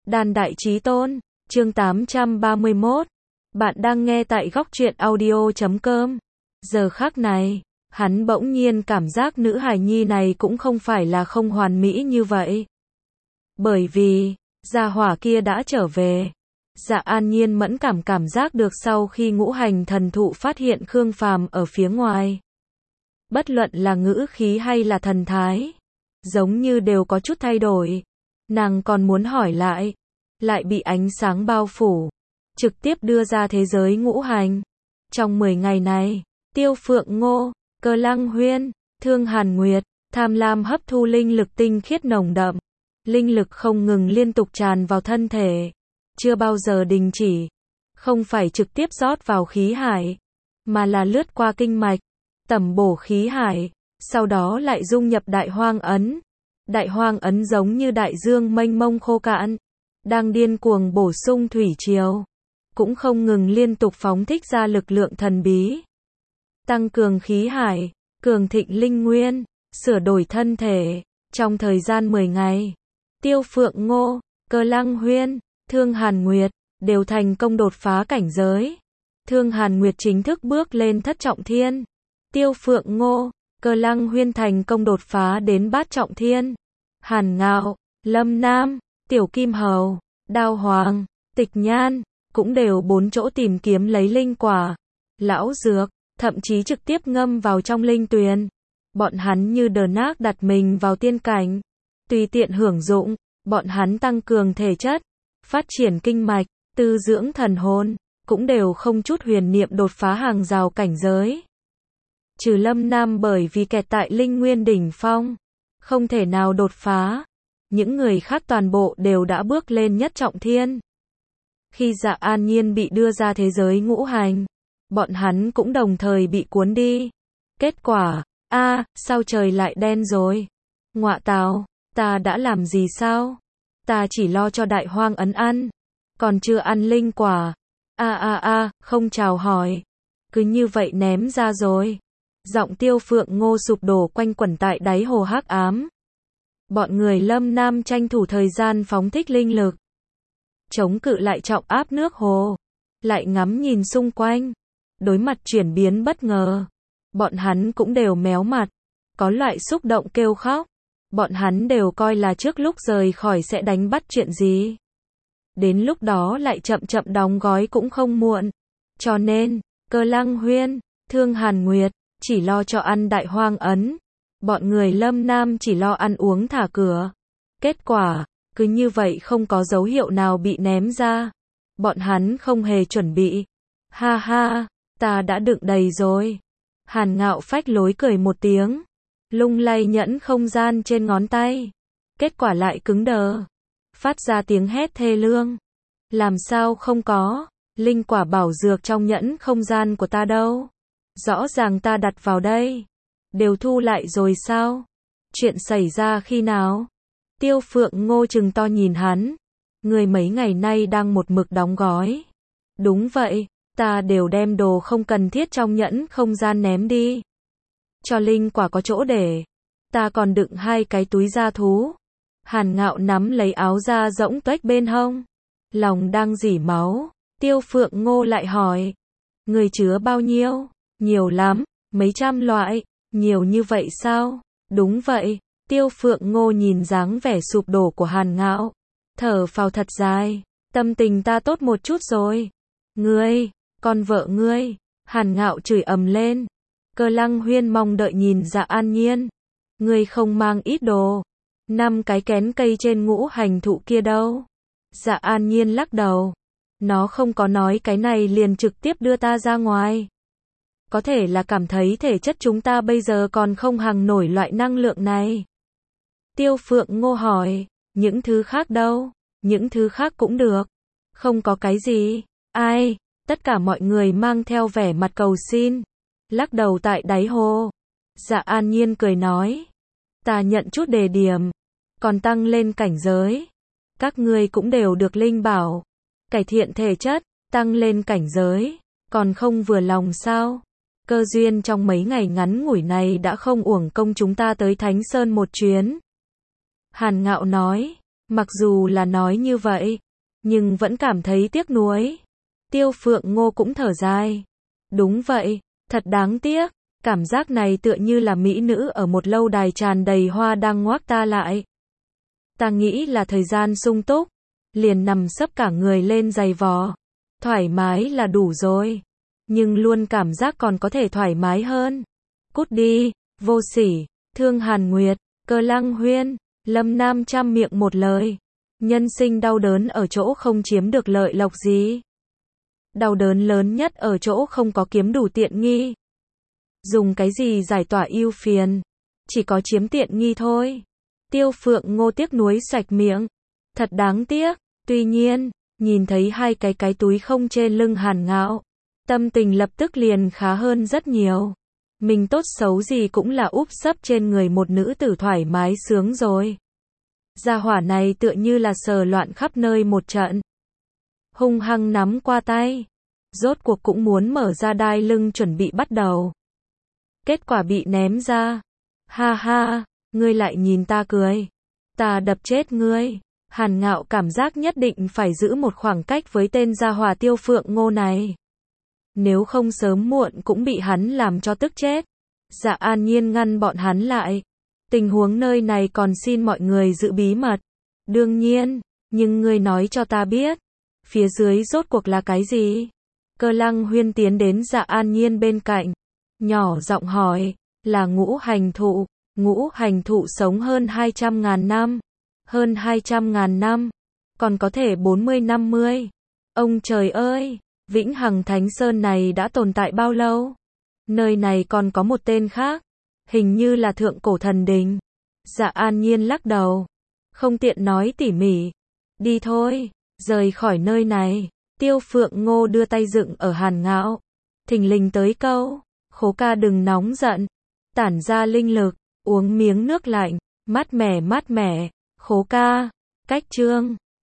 Đàn đại chí tôn, chương 831. Bạn đang nghe tại góc truyện audio.com. Giờ khắc này, hắn bỗng nhiên cảm giác nữ hài nhi này cũng không phải là không hoàn mỹ như vậy. Bởi vì, gia hỏa kia đã trở về. Dạ An Nhiên mẫn cảm giác được sau khi ngũ hành thần thụ phát hiện Khương Phàm ở phía ngoài. Bất luận là ngữ khí hay là thần thái, giống như đều có chút thay đổi. Nàng còn muốn hỏi lại bị ánh sáng bao phủ, trực tiếp đưa ra thế giới ngũ hành. Trong 10 ngày này, Tiêu Phượng Ngô, Cơ Lăng Huyên, Thương Hàn Nguyệt, tham lam hấp thu linh lực tinh khiết nồng đậm. Linh lực không ngừng liên tục tràn vào thân thể, chưa bao giờ đình chỉ. Không phải trực tiếp rót vào khí hải, mà là lướt qua kinh mạch, tẩm bổ khí hải, sau đó lại dung nhập đại hoang ấn. Đại hoang ấn giống như đại dương mênh mông khô cạn, đang điên cuồng bổ sung thủy triều, cũng không ngừng liên tục phóng thích ra lực lượng thần bí. Tăng cường khí hải, cường thịnh linh nguyên, sửa đổi thân thể. Trong thời gian 10 ngày, Tiêu Phượng Ngô, Cơ Lăng Huyên, Thương Hàn Nguyệt đều thành công đột phá cảnh giới. Thương Hàn Nguyệt chính thức bước lên thất trọng thiên. Tiêu Phượng Ngô, Cơ Lăng Huyên thành công đột phá đến bát trọng thiên. Hàn Ngạo, Lâm Nam, Tiểu Kim Hầu, Đao Hoàng, Tịch Nhan cũng đều 4 chỗ tìm kiếm lấy linh quả, lão dược, thậm chí trực tiếp ngâm vào trong linh tuyền. Bọn hắn như đờ nác đặt mình vào tiên cảnh, tùy tiện hưởng dụng. Bọn hắn tăng cường thể chất, phát triển kinh mạch, tư dưỡng thần hồn, cũng đều không chút huyền niệm đột phá hàng rào cảnh giới. Trừ Lâm Nam bởi vì kẹt tại linh nguyên đỉnh phong, không thể nào đột phá. Những người khác toàn bộ đều đã bước lên nhất trọng thiên. Khi Dạ An Nhiên bị đưa ra thế giới ngũ hành, bọn hắn cũng đồng thời bị cuốn đi. Kết quả, sao trời lại đen rồi? Ngọa tào, ta đã làm gì sao? Ta chỉ lo cho đại hoang ấn ăn, còn chưa ăn linh quả. Không chào hỏi, cứ như vậy ném ra rồi. Giọng Tiêu Phượng Ngô sụp đổ quanh quẩn tại đáy hồ hắc ám. Bọn người Lâm Nam tranh thủ thời gian phóng thích linh lực, chống cự lại trọng áp nước hồ, lại ngắm nhìn xung quanh. Đối mặt chuyển biến bất ngờ, bọn hắn cũng đều méo mặt, có loại xúc động kêu khóc. Bọn hắn đều coi là trước lúc rời khỏi sẽ đánh bắt chuyện gì. Đến lúc đó lại chậm đóng gói cũng không muộn. Cho nên, Cơ Lăng Huyên, Thương Hàn Nguyệt chỉ lo cho ăn đại hoang ấn. Bọn người Lâm Nam chỉ lo ăn uống thả cửa. Kết quả, cứ như vậy không có dấu hiệu nào bị ném ra. Bọn hắn không hề chuẩn bị. Ha, ta đã đựng đầy rồi. Hàn Ngạo phách lối cười một tiếng, lung lay nhẫn không gian trên ngón tay. Kết quả lại cứng đờ, phát ra tiếng hét thê lương. Làm sao không có? Linh quả bảo dược trong nhẫn không gian của ta đâu? Rõ ràng ta đặt vào đây. Đều thu lại rồi sao? Chuyện xảy ra khi nào? Tiêu Phượng Ngô trừng to nhìn hắn. Người mấy ngày nay đang một mực đóng gói. Đúng vậy, ta đều đem đồ không cần thiết trong nhẫn không gian ném đi. Cho linh quả có chỗ để. Ta còn đựng 2 cái túi da thú. Hàn Ngạo nắm lấy áo da rỗng tuếch bên hông, lòng đang rỉ máu. Tiêu Phượng Ngô lại hỏi, người chứa bao nhiêu? Nhiều lắm, mấy trăm loại. Nhiều như vậy sao? Đúng vậy. Tiêu Phượng Ngô nhìn dáng vẻ sụp đổ của Hàn Ngạo, thở phào thật dài. Tâm tình ta tốt một chút rồi. Ngươi, con vợ ngươi. Hàn Ngạo chửi ầm lên. Cơ Lăng Huyên mong đợi nhìn Dạ An Nhiên. Ngươi không mang ít đồ. 5 cái kén cây trên ngũ hành thụ kia đâu? Dạ An Nhiên lắc đầu. Nó không có nói cái này liền trực tiếp đưa ta ra ngoài. Có thể là cảm thấy thể chất chúng ta bây giờ còn không hằng nổi loại năng lượng này. Tiêu Phượng Ngô hỏi, những thứ khác đâu? Những thứ khác cũng được. Không có cái gì. Ai? Tất cả mọi người mang theo vẻ mặt cầu xin, lắc đầu tại đáy hồ. Dạ An Nhiên cười nói, ta nhận chút đề điểm, còn tăng lên cảnh giới. Các ngươi cũng đều được linh bảo, cải thiện thể chất, tăng lên cảnh giới, còn không vừa lòng sao? Cơ duyên trong mấy ngày ngắn ngủi này đã không uổng công chúng ta tới Thánh Sơn một chuyến. Hàn Ngạo nói, Mặc dù là nói như vậy, nhưng vẫn cảm thấy tiếc nuối. Tiêu Phượng Ngô cũng thở dài. Đúng vậy, thật đáng tiếc. Cảm giác này tựa như là mỹ nữ ở một lâu đài tràn đầy hoa đang ngoác ta lại. Ta nghĩ là thời gian sung túc, liền nằm sấp cả người lên giày vò. Thoải mái là đủ rồi. Nhưng luôn cảm giác còn có thể thoải mái hơn. Cút đi, vô sỉ, Thương Hàn Nguyệt, Cơ Lăng Huyên, Lâm Nam trăm miệng một lời. Nhân sinh đau đớn ở chỗ không chiếm được lợi lộc gì. Đau đớn lớn nhất ở chỗ không có kiếm đủ tiện nghi. Dùng cái gì giải tỏa ưu phiền? Chỉ có chiếm tiện nghi thôi. Tiêu Phượng Ngô tiếc nuối sạch miệng. Thật đáng tiếc. Tuy nhiên, nhìn thấy hai cái túi không trên lưng Hàn Ngạo, tâm tình lập tức liền khá hơn rất nhiều. Mình tốt xấu gì cũng là úp sấp trên người một nữ tử thoải mái sướng rồi. Gia hỏa này tựa như là sờ loạn khắp nơi một trận. Hung hăng nắm qua tay. Rốt cuộc cũng muốn mở ra đai lưng chuẩn bị bắt đầu. Kết quả bị ném ra. Ha ha, ngươi lại nhìn ta cười. Ta đập chết ngươi. Hàn Ngạo cảm giác nhất định phải giữ một khoảng cách với tên gia hỏa Tiêu Phượng Ngô này. Nếu không sớm muộn cũng bị hắn làm cho tức chết. Dạ An Nhiên ngăn bọn hắn lại. Tình huống nơi này còn xin mọi người giữ bí mật. Đương nhiên, nhưng ngươi nói cho ta biết. Phía dưới rốt cuộc là cái gì? Cơ Lăng Huyên tiến đến Dạ An Nhiên bên cạnh. Nhỏ giọng hỏi, là ngũ hành thụ. Ngũ hành thụ sống hơn 200.000 năm. Hơn 200.000 năm. Còn có thể 40-50. Ông trời ơi, Vĩnh Hằng Thánh Sơn này đã tồn tại bao lâu? Nơi này còn có một tên khác. Hình như là Thượng Cổ Thần Đình. Dạ An Nhiên lắc đầu. Không tiện nói tỉ mỉ. Đi thôi, rời khỏi nơi này. Tiêu Phượng Ngô đưa tay dựng ở Hàn Ngạo. Thình lình tới câu. Khố ca đừng nóng giận. Tản ra linh lực. Uống miếng nước lạnh. Mát mẻ. Khố ca. Cách chương.